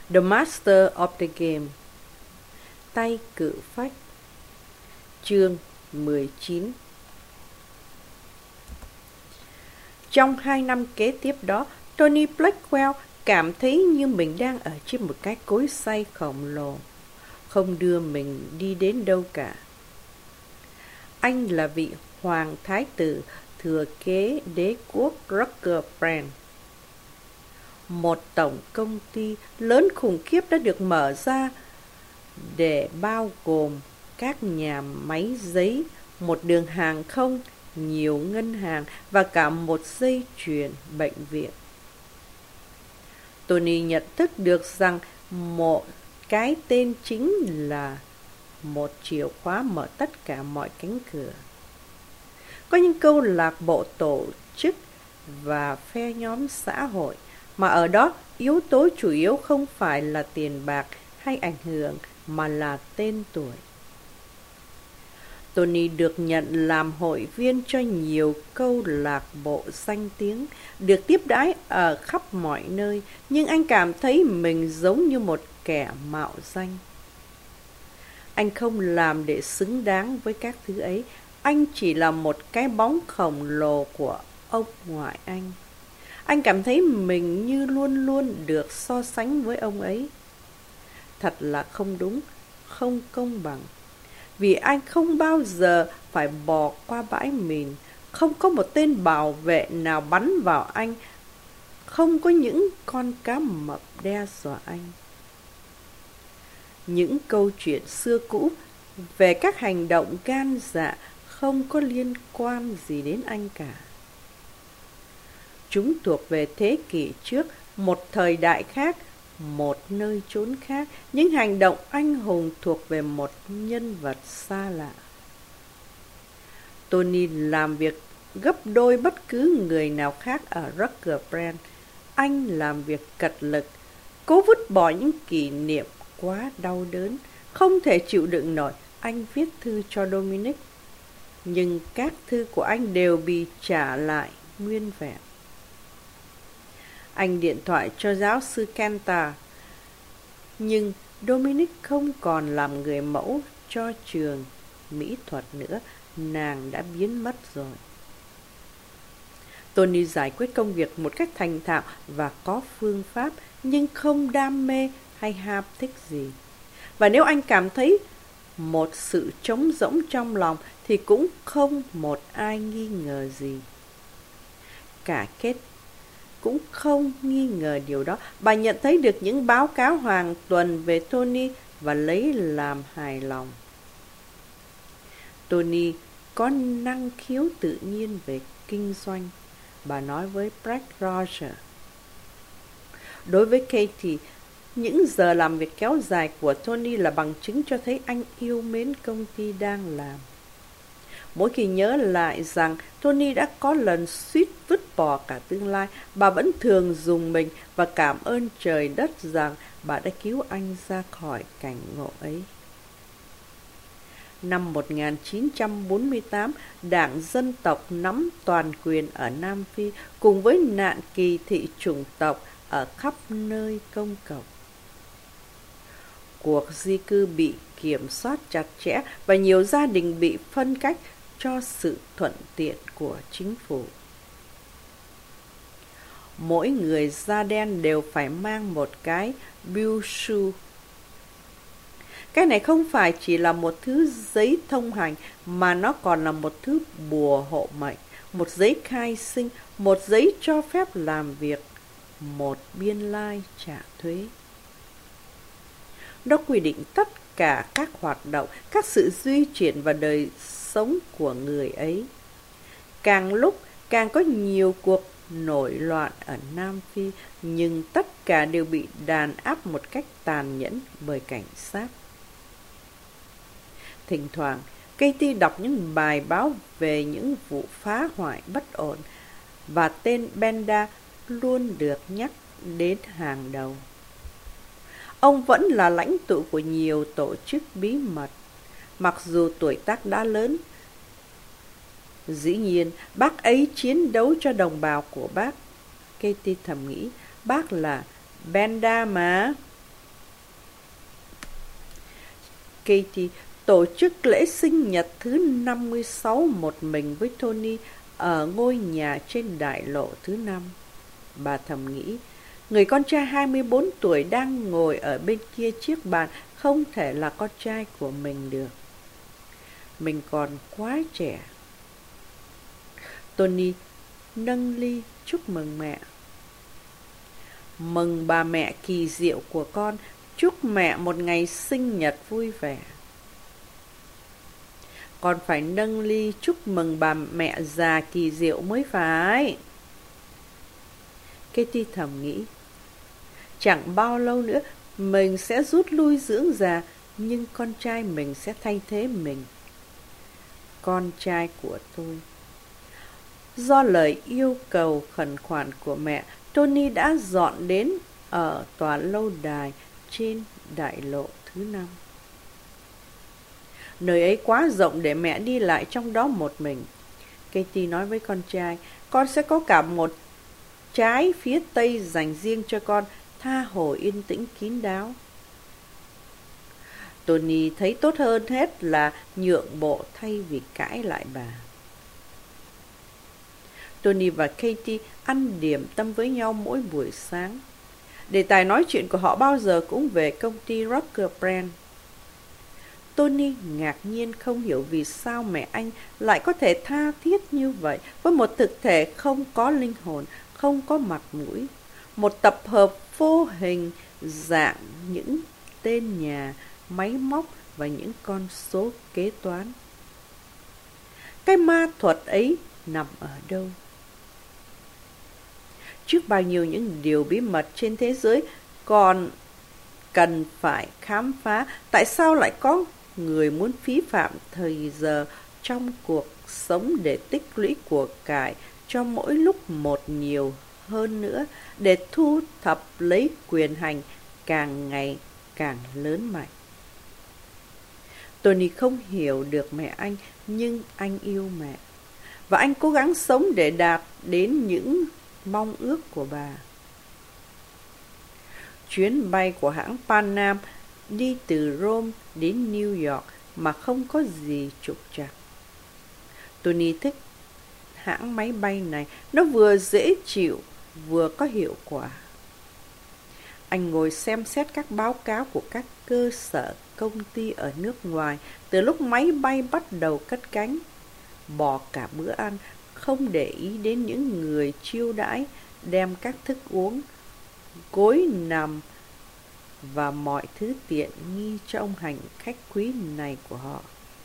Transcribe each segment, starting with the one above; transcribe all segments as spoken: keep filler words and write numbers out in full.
The Master of the Game. Tay cự phách. Chương mười chín. Trong hai năm kế tiếp đó, Tony Blackwell cảm thấy như mình đang ở trên một cái cối xay khổng lồ, không đưa mình đi đến đâu cả. Anh là vị hoàng thái tử thừa kế đế quốc Ruggerbrand. Một tổng công ty lớn khủng khiếp đã được mở ra để bao gồm các nhà máy giấy, một đường hàng không, nhiều ngân hàng và cả một dây chuyền bệnh viện. Tony nhận thức được rằng một cái tên chính là một chìa khóa mở tất cả mọi cánh cửa. Có những câu lạc bộ tổ chức và phe nhóm xã hội mà ở đó yếu tố chủ yếu không phải là tiền bạc hay ảnh hưởng mà là tên tuổi. Tony được nhận làm hội viên cho nhiều câu lạc bộ danh tiếng, được tiếp đãi ở khắp mọi nơi, nhưng anh cảm thấy mình giống như một kẻ mạo danh. Anh không làm để xứng đáng với các thứ ấy, anh chỉ là một cái bóng khổng lồ của ông ngoại anh. Anh cảm thấy mình như luôn luôn được so sánh với ông ấy. Thật là không đúng, không công bằng. Vì anh không bao giờ phải bò qua bãi mìn, không có một tên bảo vệ nào bắn vào anh, không có những con cá mập đe dọa anh. Những câu chuyện xưa cũ về các hành động gan dạ không có liên quan gì đến anh cả. Chúng thuộc về thế kỷ trước, một thời đại khác, một nơi chốn khác. Những hành động anh hùng thuộc về một nhân vật xa lạ. Tony làm việc gấp đôi bất cứ người nào khác ở Ruggerbrand. Anh làm việc cật lực, cố vứt bỏ những kỷ niệm quá đau đớn. Không thể chịu đựng nổi, anh viết thư cho Dominic. Nhưng các thư của anh đều bị trả lại nguyên vẹn. Anh điện thoại cho giáo sư Cantor, nhưng Dominic không còn làm người mẫu cho trường mỹ thuật nữa, nàng đã biến mất rồi. Tony giải quyết công việc một cách thành thạo và có phương pháp, nhưng không đam mê hay ham thích gì. Và nếu anh cảm thấy một sự trống rỗng trong lòng thì cũng không một ai nghi ngờ gì. Cả Kate cũng không nghi ngờ điều đó. Bà nhận thấy được những báo cáo hàng tuần về Tony và lấy làm hài lòng. Tony có năng khiếu tự nhiên về kinh doanh, bà nói với Brad Roger. Đối với Katie, những giờ làm việc kéo dài của Tony là bằng chứng cho thấy anh yêu mến công ty đang làm. Mỗi khi nhớ lại rằng Tony đã có lần suýt vứt bỏ cả tương lai, bà vẫn thường dùng mình và cảm ơn trời đất rằng bà đã cứu anh ra khỏi cảnh ngộ ấy. Năm một nghìn chín trăm bốn mươi tám, Đảng Dân tộc nắm toàn quyền ở Nam Phi cùng với nạn kỳ thị chủng tộc ở khắp nơi công cộng. Cuộc di cư bị kiểm soát chặt chẽ và nhiều gia đình bị phân cách cho sự thuận tiện của chính phủ. Mỗi người da đen đều phải mang một cái bill shoe. Cái này không phải chỉ là một thứ giấy thông hành mà nó còn là một thứ bùa hộ mệnh, một giấy khai sinh, một giấy cho phép làm việc, một biên lai trả thuế. Nó quy định tất cả các hoạt động, các sự di chuyển và đời sống của người ấy. Càng lúc càng có nhiều cuộc nổi loạn ở Nam Phi, nhưng tất cả đều bị đàn áp một cách tàn nhẫn bởi cảnh sát. Thỉnh thoảng, Katie đọc những bài báo về những vụ phá hoại bất ổn, và tên Benda luôn được nhắc đến hàng đầu. Ông vẫn là lãnh tụ của nhiều tổ chức bí mật, mặc dù tuổi tác đã lớn. Dĩ nhiên, bác ấy chiến đấu cho đồng bào của bác. Katie thầm nghĩ, bác là Benda mà. Katie tổ chức lễ sinh nhật thứ năm mươi sáu một mình với Tony ở ngôi nhà trên đại lộ thứ năm. Bà thầm nghĩ, người con trai hai mươi bốn tuổi đang ngồi ở bên kia chiếc bàn không thể là con trai của mình được. Mình còn quá trẻ. Tony nâng ly chúc mừng mẹ. Mừng bà mẹ kỳ diệu của con, chúc mẹ một ngày sinh nhật vui vẻ. Con phải nâng ly chúc mừng bà mẹ già kỳ diệu mới phải. Katie thầm nghĩ, chẳng bao lâu nữa mình sẽ rút lui dưỡng già, nhưng con trai mình sẽ thay thế mình. Con trai của tôi. Do lời yêu cầu khẩn khoản của mẹ, Tony đã dọn đến ở tòa lâu đài trên đại lộ thứ năm. Nơi ấy quá rộng để mẹ đi lại trong đó một mình. Katie nói với con trai, con sẽ có cả một trái phía tây dành riêng cho con, tha hồ yên tĩnh kín đáo. Tony thấy tốt hơn hết là nhượng bộ thay vì cãi lại bà. Tony và Katie ăn điểm tâm với nhau mỗi buổi sáng. Đề tài nói chuyện của họ bao giờ cũng về công ty Rocker Brand. Tony ngạc nhiên không hiểu vì sao mẹ anh lại có thể tha thiết như vậy với một thực thể không có linh hồn, không có mặt mũi. Một tập hợp vô hình dạng những tên nhà, máy móc và những con số kế toán. Cái ma thuật ấy nằm ở đâu? Trước bao nhiêu những điều bí mật trên thế giới còn cần phải khám phá, tại sao lại có người muốn phí phạm thời giờ trong cuộc sống để tích lũy của cải cho mỗi lúc một nhiều hơn nữa, để thu thập lấy quyền hành càng ngày càng lớn mạnh. Tony không hiểu được mẹ anh, nhưng anh yêu mẹ. Và anh cố gắng sống để đạt đến những mong ước của bà. Chuyến bay của hãng Pan Am đi từ Rome đến New York mà không có gì trục trặc. Tony thích hãng máy bay này, nó vừa dễ chịu, vừa có hiệu quả. Anh ngồi xem xét các báo cáo của các cơ sở công ty ở nước ngoài từ lúc máy bay bắt đầu cất cánh. Bỏ cả bữa ăn, không để ý đến những người chiêu đãi, đem các thức uống, gối nằm và mọi thứ tiện nghi cho ông hành khách quý này của họ.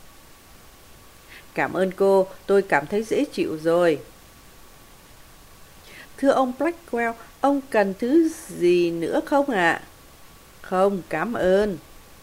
Cảm ơn cô, tôi cảm thấy dễ chịu rồi. Thưa ông Blackwell, ông cần thứ gì nữa không ạ? À? Không, cảm ơn.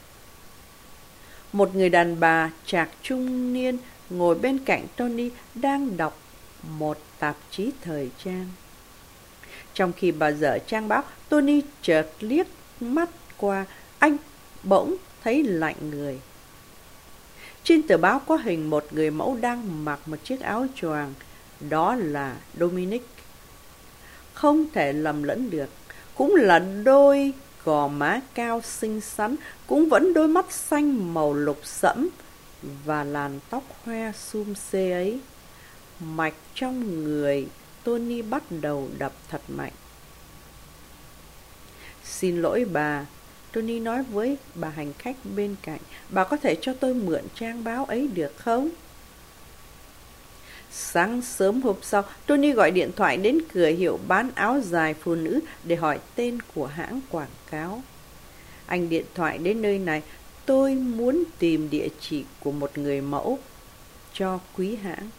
Một người đàn bà trạc trung niên ngồi bên cạnh Tony đang đọc một tạp chí thời trang. Trong khi bà dở trang báo, Tony chợt liếc mắt qua, anh bỗng thấy lạnh người. Trên tờ báo có hình một người mẫu đang mặc một chiếc áo choàng, đó là Dominic. Không thể lầm lẫn được, cũng là đôi gò má cao xinh xắn, cũng vẫn đôi mắt xanh màu lục sẫm và làn tóc hoe xum xê ấy. Mạch trong người Tony bắt đầu đập thật mạnh. Xin lỗi bà, Tony nói với bà hành khách bên cạnh, bà có thể cho tôi mượn trang báo ấy được không? Sáng sớm hôm sau, Tony gọi điện thoại đến cửa hiệu bán áo dài phụ nữ để hỏi tên của hãng quảng cáo. Anh điện thoại đến nơi này, tôi muốn tìm địa chỉ của một người mẫu cho quý hãng.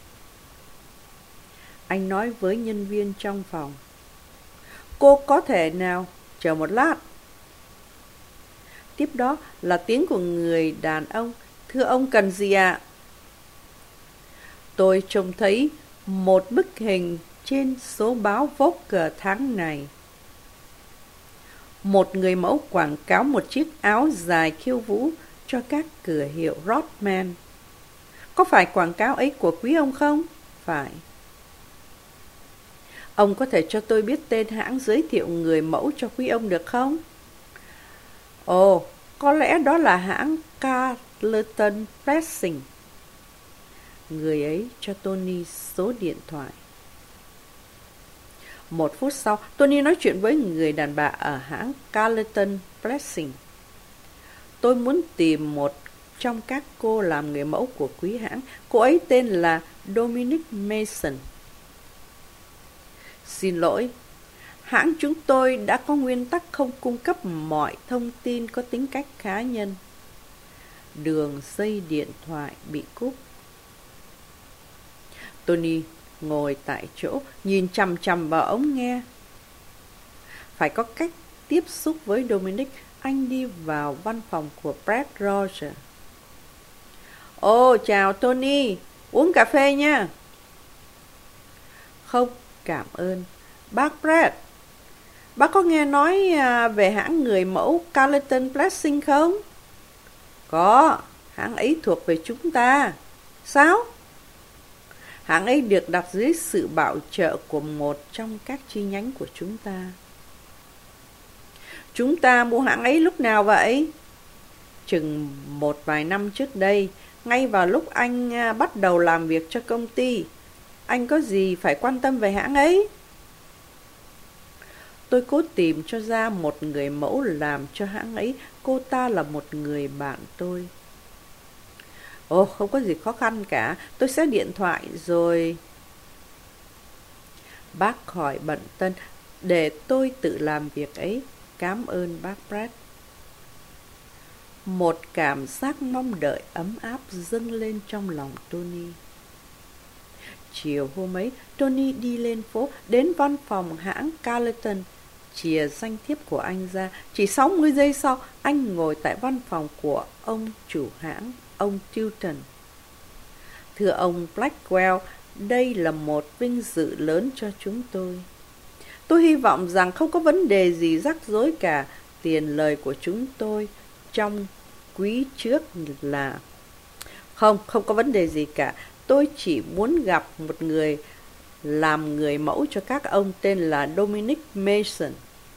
Anh nói với nhân viên trong phòng, cô có thể nào chờ một lát? Tiếp đó là tiếng của người đàn ông, thưa ông cần gì ạ? À? Tôi trông thấy một bức hình trên số báo Vogue tháng này. Một người mẫu quảng cáo một chiếc áo dài khiêu vũ cho các cửa hiệu Rothman. Có phải quảng cáo ấy của quý ông không? Phải. Ông có thể cho tôi biết tên hãng giới thiệu người mẫu cho quý ông được không? Ồ, có lẽ đó là hãng Carlton Pressing. Người ấy cho Tony số điện thoại. Một phút sau, Tony nói chuyện với người đàn bà ở hãng Carlton Pressing. Tôi muốn tìm một trong các cô làm người mẫu của quý hãng. Cô ấy tên là Dominic Mason. Xin lỗi, hãng chúng tôi đã có nguyên tắc không cung cấp mọi thông tin có tính cách cá nhân. Đường dây điện thoại bị cúp. Tony ngồi tại chỗ, nhìn chằm chằm vào ống nghe. Phải có cách tiếp xúc với Dominic. Anh đi vào văn phòng của Brad Rogers. Ồ, chào Tony, uống cà phê nha. Không, cảm ơn. Bác Brad, bác có nghe nói về hãng người mẫu Carlton Pressing không? Có, hãng ấy thuộc về chúng ta. Sao? Hãng ấy được đặt dưới sự bảo trợ của một trong các chi nhánh của chúng ta. Chúng ta mua hãng ấy lúc nào vậy? Chừng một vài năm trước đây, ngay vào lúc anh bắt đầu làm việc cho công ty. Anh có gì phải quan tâm về hãng ấy? Tôi cố tìm cho ra một người mẫu làm cho hãng ấy. Cô ta là một người bạn tôi. Ồ, không có gì khó khăn cả. Tôi sẽ điện thoại rồi. Bác khỏi bận tâm, để tôi tự làm việc ấy. Cảm ơn bác Brad. Một cảm giác mong đợi ấm áp dâng lên trong lòng Tony. Chiều hôm ấy, Tony đi lên phố, đến văn phòng hãng Carlton, chìa danh thiếp của anh ra. Chỉ sáu mươi giây sau, anh ngồi tại văn phòng của ông chủ hãng, ông Tilton. Thưa ông Blackwell, đây là một vinh dự lớn cho chúng tôi. Tôi hy vọng rằng không có vấn đề gì rắc rối cả. Tiền lời của chúng tôi trong quý trước là... Không, không có vấn đề gì cả. Tôi chỉ muốn gặp một người làm người mẫu cho các ông tên là Dominic Mason.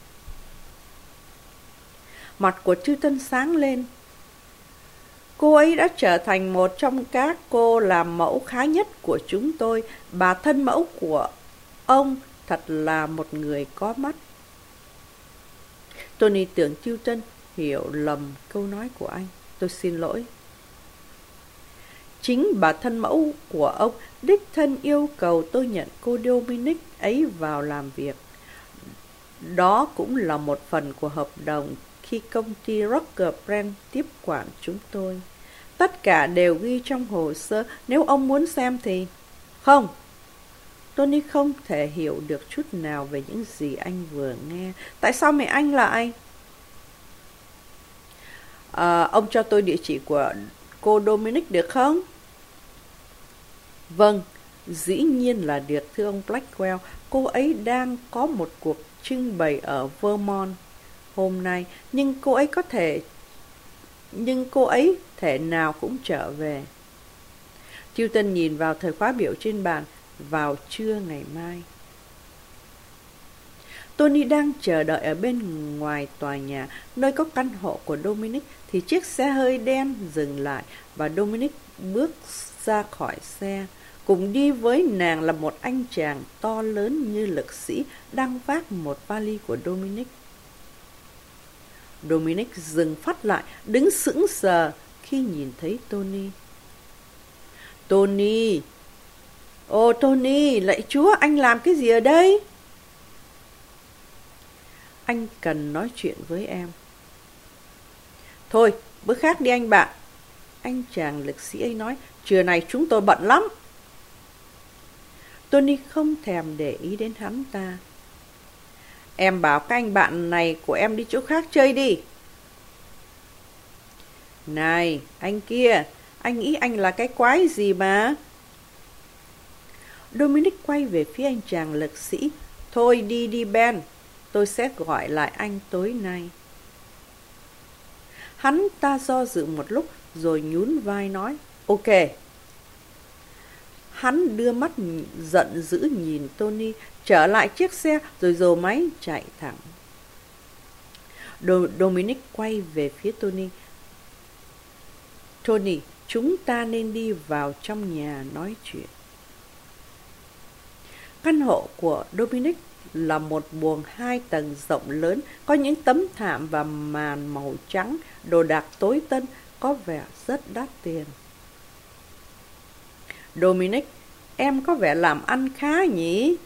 Mặt của Tilton sáng lên. Cô ấy đã trở thành một trong các cô làm mẫu khá nhất của chúng tôi. Bà thân mẫu của ông thật là một người có mắt. Tony tưởng Tilton hiểu lầm câu nói của anh. Tôi xin lỗi. Chính bà thân mẫu của ông đích thân yêu cầu tôi nhận cô Dominic ấy vào làm việc. Đó cũng là một phần của hợp đồng khi công ty Roger Brand tiếp quản chúng tôi. Tất cả đều ghi trong hồ sơ, nếu ông muốn xem thì... Không! Tony không thể hiểu được chút nào về những gì anh vừa nghe. Tại sao mẹ anh lại... À, ông cho tôi địa chỉ của cô Dominic được không? Vâng, dĩ nhiên là được, thưa ông Blackwell. Cô ấy đang có một cuộc trưng bày ở Vermont hôm nay, nhưng cô ấy có thể... Nhưng cô ấy thể nào cũng trở về. Tilton nhìn vào thời khóa biểu trên bàn. Vào trưa ngày mai. Tony đang chờ đợi ở bên ngoài tòa nhà, nơi có căn hộ của Dominic, thì chiếc xe hơi đen dừng lại và Dominic bước ra khỏi xe. Cùng đi với nàng là một anh chàng to lớn như lực sĩ đang vác một vali của Dominic. Dominic dừng phát lại, đứng sững sờ khi nhìn thấy Tony. Tony! Ồ Tony, lạy Chúa, anh làm cái gì ở đây? Anh cần nói chuyện với em. Thôi, bữa khác đi anh bạn. Anh chàng lực sĩ ấy nói, trưa này chúng tôi bận lắm. Tony không thèm để ý đến hắn ta. Em bảo các anh bạn này của em đi chỗ khác chơi đi. Này, anh kia, anh nghĩ anh là cái quái gì mà? Dominic quay về phía anh chàng lực sĩ. Thôi đi đi Ben, tôi sẽ gọi lại anh tối nay. Hắn ta do dự một lúc rồi nhún vai nói, ok. Hắn đưa mắt giận dữ nhìn Tony, trở lại chiếc xe rồi dồ máy chạy thẳng. Do- Dominic quay về phía Tony. Tony, chúng ta nên đi vào trong nhà nói chuyện. Căn hộ của Dominic là một buồng hai tầng rộng lớn, có những tấm thảm và màn màu trắng, đồ đạc tối tân, có vẻ rất đắt tiền. Dominic, em có vẻ làm ăn khá nhỉ?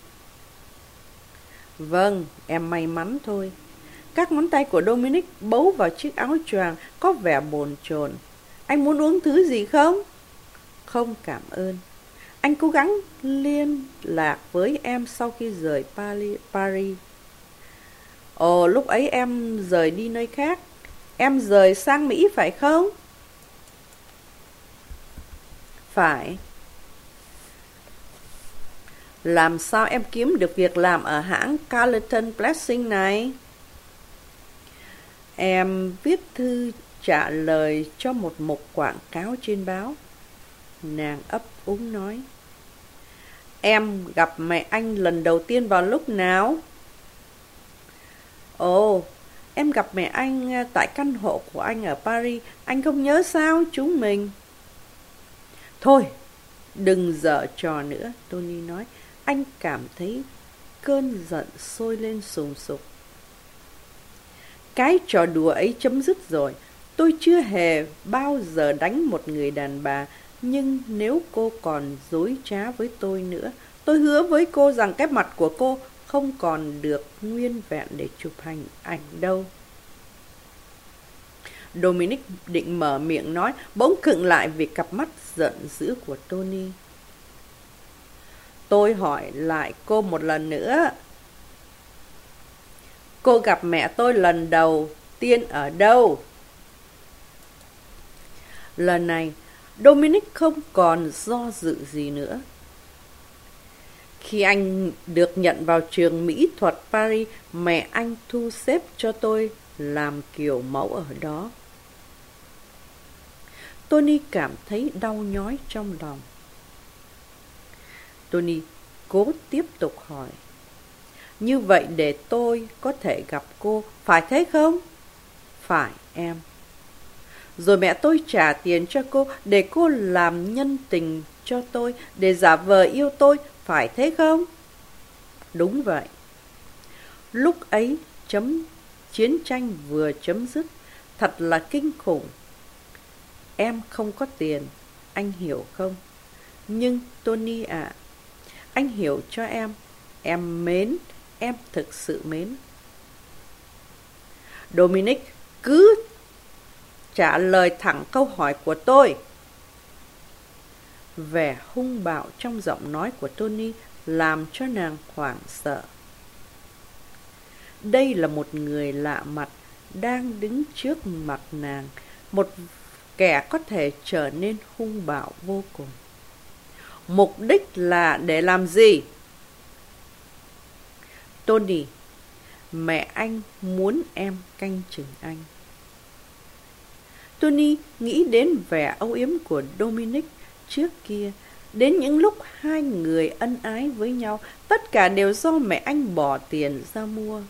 Vâng, em may mắn thôi. Các ngón tay của Dominic bấu vào chiếc áo choàng có vẻ bồn chồn. Anh muốn uống thứ gì không? Không, cảm ơn. Anh cố gắng liên lạc với em sau khi rời Paris. Ồ, lúc ấy em rời đi nơi khác. Em rời sang Mỹ phải không? Phải. Làm sao em kiếm được việc làm ở hãng Carleton Blessing này? Em viết thư trả lời cho một mục quảng cáo trên báo. Nàng ấp úng nói. Em gặp mẹ anh lần đầu tiên vào lúc nào? Ồ, em gặp mẹ anh tại căn hộ của anh ở Paris. Anh không nhớ sao chúng mình? Thôi, đừng giở trò nữa, Tony nói. Anh cảm thấy cơn giận sôi lên sùng sục. Cái trò đùa ấy chấm dứt rồi. Tôi chưa hề bao giờ đánh một người đàn bà. Nhưng nếu cô còn dối trá với tôi nữa, tôi hứa với cô rằng cái mặt của cô không còn được nguyên vẹn để chụp hình ảnh đâu. Dominic định mở miệng nói, bỗng khựng lại vì cặp mắt giận dữ của Tony. Tôi hỏi lại cô một lần nữa. Cô gặp mẹ tôi lần đầu tiên ở đâu? Lần này, Dominic không còn do dự gì nữa. Khi anh được nhận vào trường mỹ thuật Paris, mẹ anh thu xếp cho tôi làm kiểu mẫu ở đó. Tony cảm thấy đau nhói trong lòng. Tony cố tiếp tục hỏi. Như vậy để tôi có thể gặp cô, phải thế không? Phải em. Rồi mẹ tôi trả tiền cho cô để cô làm nhân tình cho tôi, để giả vờ yêu tôi, phải thế không? Đúng vậy. Lúc ấy chấm chiến tranh vừa chấm dứt, thật là kinh khủng. Em không có tiền, anh hiểu không? Nhưng Tony ạ, à, anh hiểu cho em. Em mến, em thực sự mến. Dominic, cứ trả lời thẳng câu hỏi của tôi. Vẻ hung bạo trong giọng nói của Tony làm cho nàng hoảng sợ. Đây là một người lạ mặt đang đứng trước mặt nàng, một kẻ có thể trở nên hung bạo vô cùng. Mục đích là để làm gì? Tony, mẹ anh muốn em canh chừng anh. Tony nghĩ đến vẻ âu yếm của Dominic trước kia, đến những lúc hai người ân ái với nhau, tất cả đều do mẹ anh bỏ tiền ra mua.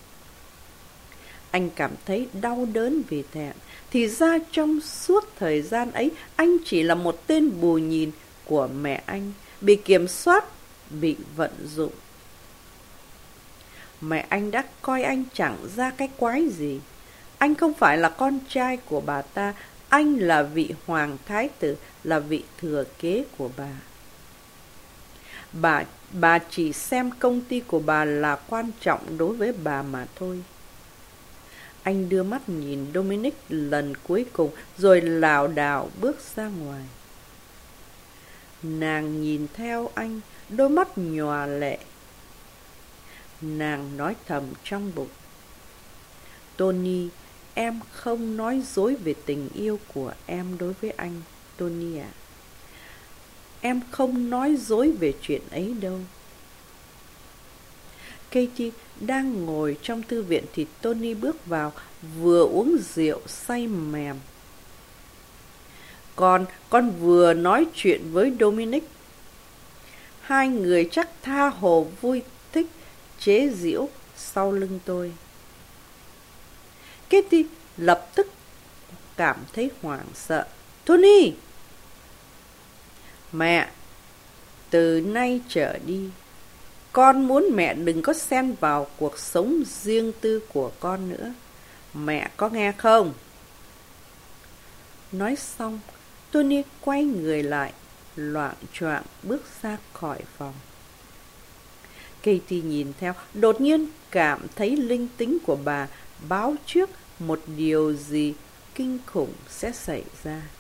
Anh cảm thấy đau đớn vì thẹn. Thì ra trong suốt thời gian ấy, anh chỉ là một tên bù nhìn của mẹ anh, bị kiểm soát, bị vận dụng. Mẹ anh đã coi anh chẳng ra cái quái gì. Anh không phải là con trai của bà ta, anh là vị hoàng thái tử, là vị thừa kế của bà. Bà, bà chỉ xem công ty của bà là quan trọng đối với bà mà thôi. Anh đưa mắt nhìn Dominic lần cuối cùng, rồi lảo đảo bước ra ngoài. Nàng nhìn theo anh, đôi mắt nhòa lệ. Nàng nói thầm trong bụng. Tony, em không nói dối về tình yêu của em đối với anh, Tony ạ. À. Em không nói dối về chuyện ấy đâu. Katie đang ngồi trong thư viện thì Tony bước vào, vừa uống rượu say mềm. Con, con vừa nói chuyện với Dominic. Hai người chắc tha hồ vui thích chế giễu sau lưng tôi. Katie lập tức cảm thấy hoảng sợ. Tony! Mẹ, từ nay trở đi, con muốn mẹ đừng có xen vào cuộc sống riêng tư của con nữa. Mẹ có nghe không? Nói xong, Tony quay người lại, loạng choạng bước ra khỏi phòng. Katie nhìn theo, đột nhiên cảm thấy linh tính của bà báo trước một điều gì kinh khủng sẽ xảy ra.